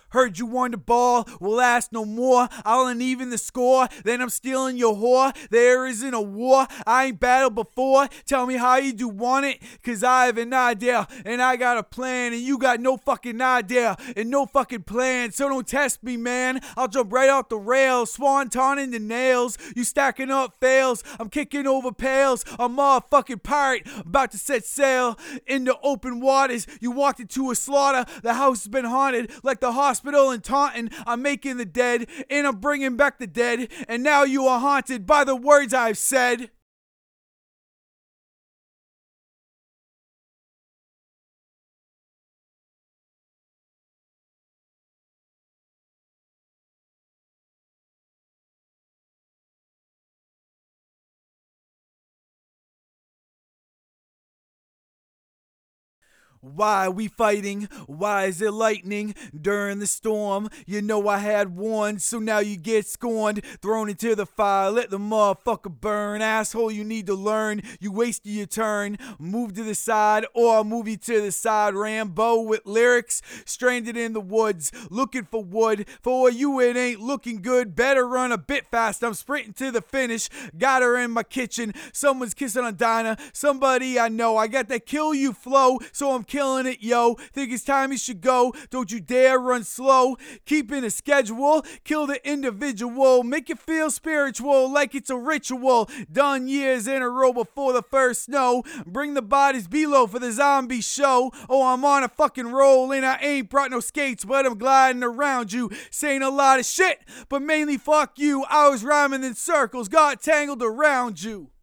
Heard you won the ball, will ask no more. I'll uneven the score, then I'm stealing your whore. There isn't a war, I ain't battled before. Tell me how you do want it, cause I have an idea. And I got a plan, and you got no fucking idea. And no fucking plan, so don't test me, man. I'll jump right off the rails, swanton in the nails. You stacking up fails, I'm kicking over pails. I'm motherfucking pirate, about to set sail into open waters. You walked into a slaughter, the house has been haunted like the hospital in Taunton. I'm making the dead, and I'm bringing back the dead. And now you are haunted by the words I've said. Why are we fighting? Why is it lightning during the storm? You know I had one, so now you get scorned. Thrown into the fire, let the motherfucker burn. Asshole, you need to learn. You wasted your turn. Move to the side, or I'll move you to the side. Rambo with lyrics, stranded in the woods, looking for wood. For you, it ain't looking good. Better run a bit fast. I'm sprinting to the finish. Got her in my kitchen. Someone's kissing on Dinah. Somebody I know. I got that kill you flow, so I'm killing it, yo. Think it's time you should go. Don't you dare run slow. Keeping a schedule. Kill the individual. Make it feel spiritual, like it's a ritual. Done years in a row before the first snow. Bring the bodies below for the zombie show. Oh, I'm on a fucking roll, and I ain't brought no skates, but I'm gliding around you, saying a lot of shit, but mainly fuck you. I was rhyming in circles, got tangled around you.